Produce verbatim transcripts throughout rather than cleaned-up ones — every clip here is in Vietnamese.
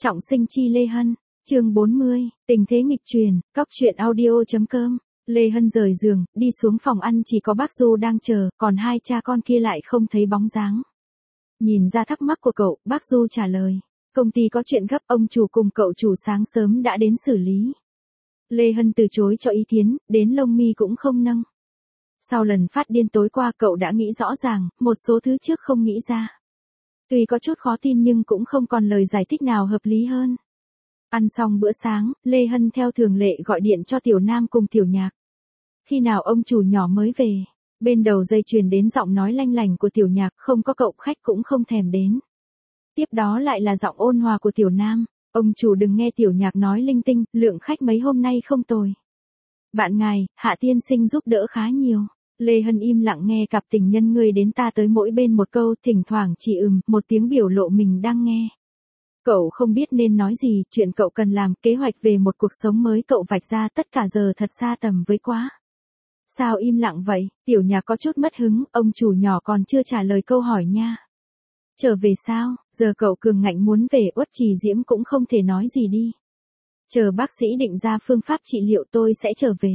Trọng sinh chi Lê Hân, chương bốn mươi, tình thế nghịch truyền, cóc truyện audio.com. Lê Hân rời giường, đi xuống phòng ăn chỉ có bác Du đang chờ, còn hai cha con kia lại không thấy bóng dáng. Nhìn ra thắc mắc của cậu, bác Du trả lời. Công ty có chuyện gấp, ông chủ cùng cậu chủ sáng sớm đã đến xử lý. Lê Hân từ chối cho ý kiến, đến lông mi cũng không nâng. Sau lần phát điên tối qua cậu đã nghĩ rõ ràng, một số thứ trước không nghĩ ra. Tuy có chút khó tin nhưng cũng không còn lời giải thích nào hợp lý hơn. Ăn xong bữa sáng, Lê Hân theo thường lệ gọi điện cho Tiểu Nam cùng Tiểu Nhạc. Khi nào ông chủ nhỏ mới về, bên đầu dây truyền đến giọng nói lanh lành của Tiểu Nhạc, không có cậu khách cũng không thèm đến. Tiếp đó lại là giọng ôn hòa của Tiểu Nam, ông chủ đừng nghe Tiểu Nhạc nói linh tinh, lượng khách mấy hôm nay không tồi. Bạn ngài, Hạ tiên sinh giúp đỡ khá nhiều. Lê Hân im lặng nghe cặp tình nhân người đến ta tới mỗi bên một câu, thỉnh thoảng chỉ ừm, một tiếng biểu lộ mình đang nghe. Cậu không biết nên nói gì, chuyện cậu cần làm, kế hoạch về một cuộc sống mới cậu vạch ra tất cả giờ thật xa tầm với quá. Sao im lặng vậy? Tiểu Nhạc có chút mất hứng, ông chủ nhỏ còn chưa trả lời câu hỏi nha. Trở về sao? Giờ cậu cường ngạnh muốn về, Uất Trì Diễm cũng không thể nói gì đi. Chờ bác sĩ định ra phương pháp trị liệu tôi sẽ trở về.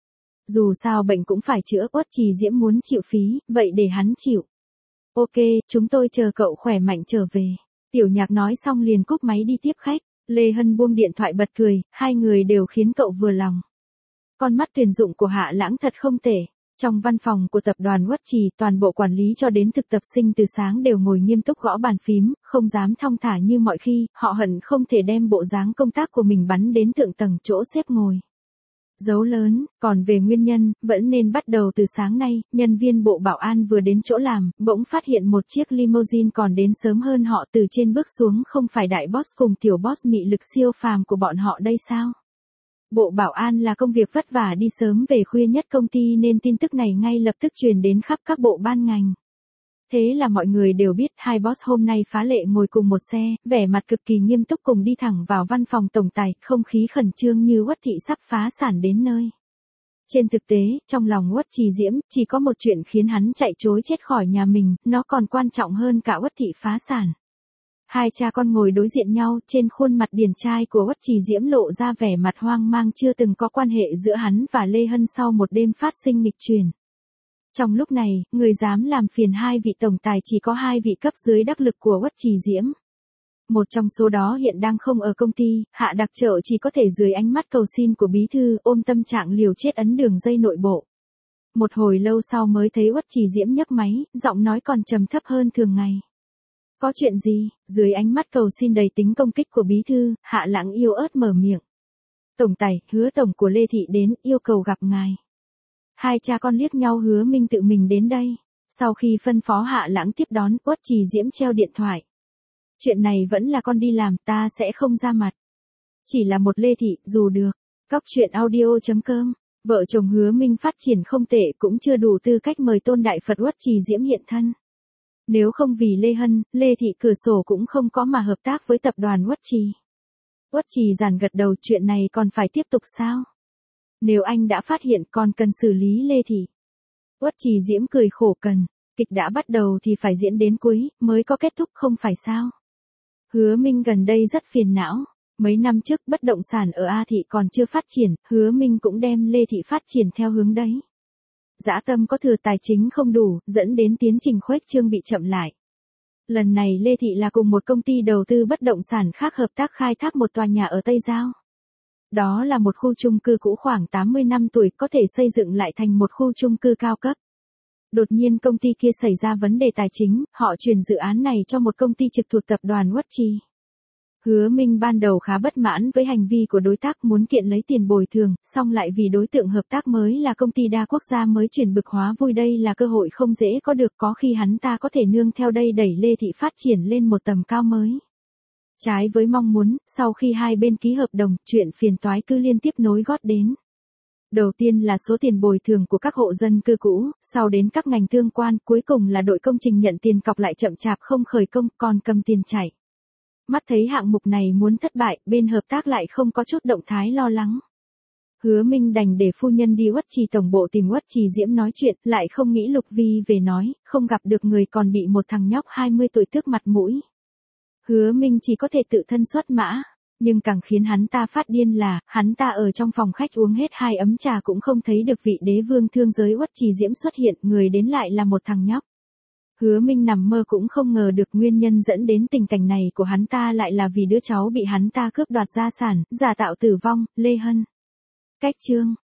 Dù sao bệnh cũng phải chữa, Uất Trì Diễm muốn chịu phí, vậy để hắn chịu. Ok, chúng tôi chờ cậu khỏe mạnh trở về. Tiểu Nhạc nói xong liền cúp máy đi tiếp khách. Lê Hân buông điện thoại bật cười, hai người đều khiến cậu vừa lòng. Con mắt tuyển dụng của Hạ Lãng thật không tệ. Trong văn phòng của tập đoàn Uất Trì, toàn bộ quản lý cho đến thực tập sinh từ sáng đều ngồi nghiêm túc gõ bàn phím, không dám thong thả như mọi khi, họ hận không thể đem bộ dáng công tác của mình bắn đến thượng tầng chỗ xếp ngồi. Dấu lớn, còn về nguyên nhân, vẫn nên bắt đầu từ sáng nay, nhân viên bộ bảo an vừa đến chỗ làm, bỗng phát hiện một chiếc limousine còn đến sớm hơn họ, từ trên bước xuống không phải đại boss cùng tiểu boss mị lực siêu phàm của bọn họ đây sao? Bộ bảo an là công việc vất vả đi sớm về khuya nhất công ty nên tin tức này ngay lập tức truyền đến khắp các bộ ban ngành. Thế là mọi người đều biết hai boss hôm nay phá lệ ngồi cùng một xe, vẻ mặt cực kỳ nghiêm túc cùng đi thẳng vào văn phòng tổng tài, không khí khẩn trương như Uất thị sắp phá sản đến nơi. Trên thực tế, trong lòng Uất Trì Diễm, chỉ có một chuyện khiến hắn chạy trối chết khỏi nhà mình, nó còn quan trọng hơn cả Uất thị phá sản. Hai cha con ngồi đối diện nhau, trên khuôn mặt điển trai của Uất Trì Diễm lộ ra vẻ mặt hoang mang chưa từng có quan hệ giữa hắn và Lê Hân sau một đêm phát sinh nghịch truyền. Trong lúc này, người dám làm phiền hai vị tổng tài chỉ có hai vị cấp dưới đắc lực của Uất Trì Diễm. Một trong số đó hiện đang không ở công ty, Hạ đặc trợ chỉ có thể dưới ánh mắt cầu xin của bí thư, ôm tâm trạng liều chết ấn đường dây nội bộ. Một hồi lâu sau mới thấy Uất Trì Diễm nhấc máy, giọng nói còn trầm thấp hơn thường ngày. Có chuyện gì? Dưới ánh mắt cầu xin đầy tính công kích của bí thư, Hạ Lãng yếu ớt mở miệng. Tổng tài, Hứa tổng của Lê Thị đến, yêu cầu gặp ngài. Hai cha con liếc nhau, Hứa Minh tự mình đến đây. Sau khi phân phó Hạ Lãng tiếp đón, Uất Trì Diễm treo điện thoại. Chuyện này vẫn là con đi làm, ta sẽ không ra mặt. Chỉ là một Lê Thị, dù được. Cóc truyện audio.com. Vợ chồng Hứa Minh phát triển không tệ, cũng chưa đủ tư cách mời tôn đại Phật Uất Trì Diễm hiện thân. Nếu không vì Lê Hân, Lê Thị cửa sổ cũng không có mà hợp tác với tập đoàn Uất Trì. Uất Trì giàn gật đầu, chuyện này còn phải tiếp tục sao? Nếu anh đã phát hiện còn cần xử lý Lê Thị. Uất Trì Diễm cười khổ, cần. Kịch đã bắt đầu thì phải diễn đến cuối, mới có kết thúc không phải sao? Hứa Minh gần đây rất phiền não. Mấy năm trước bất động sản ở A Thị còn chưa phát triển, Hứa Minh cũng đem Lê Thị phát triển theo hướng đấy. Dã tâm có thừa, tài chính không đủ, dẫn đến tiến trình khuếch trương bị chậm lại. Lần này Lê Thị là cùng một công ty đầu tư bất động sản khác hợp tác khai thác một tòa nhà ở Tây Giao. Đó là một khu chung cư cũ khoảng tám mươi năm tuổi, có thể xây dựng lại thành một khu chung cư cao cấp. Đột nhiên công ty kia xảy ra vấn đề tài chính, họ chuyển dự án này cho một công ty trực thuộc tập đoàn Uất Trì. Hứa Minh ban đầu khá bất mãn với hành vi của đối tác, muốn kiện lấy tiền bồi thường, song lại vì đối tượng hợp tác mới là công ty đa quốc gia mới chuyển bực hóa vui, đây là cơ hội không dễ có được, có khi hắn ta có thể nương theo đây đẩy Lê Thị phát triển lên một tầm cao mới. Trái với mong muốn, sau khi hai bên ký hợp đồng, chuyện phiền toái cứ liên tiếp nối gót đến. Đầu tiên là số tiền bồi thường của các hộ dân cư cũ, sau đến các ngành tương quan, cuối cùng là đội công trình nhận tiền cọc lại chậm chạp không khởi công, còn cầm tiền chạy. Mắt thấy hạng mục này muốn thất bại, bên hợp tác lại không có chút động thái lo lắng. Hứa Minh đành để phu nhân đi Uất Trì tổng bộ tìm Uất Trì Diễm nói chuyện, lại không nghĩ Lục Vi về nói, không gặp được người còn bị một thằng nhóc hai mươi tuổi tước mặt mũi. Hứa Minh chỉ có thể tự thân xuất mã. Nhưng càng khiến hắn ta phát điên là, hắn ta ở trong phòng khách uống hết hai ấm trà cũng không thấy được vị đế vương thương giới Uất Trì Diễm xuất hiện, người đến lại là một thằng nhóc. Hứa Minh nằm mơ cũng không ngờ được nguyên nhân dẫn đến tình cảnh này của hắn ta lại là vì đứa cháu bị hắn ta cướp đoạt gia sản, giả tạo tử vong, Lê Hân. Cách chương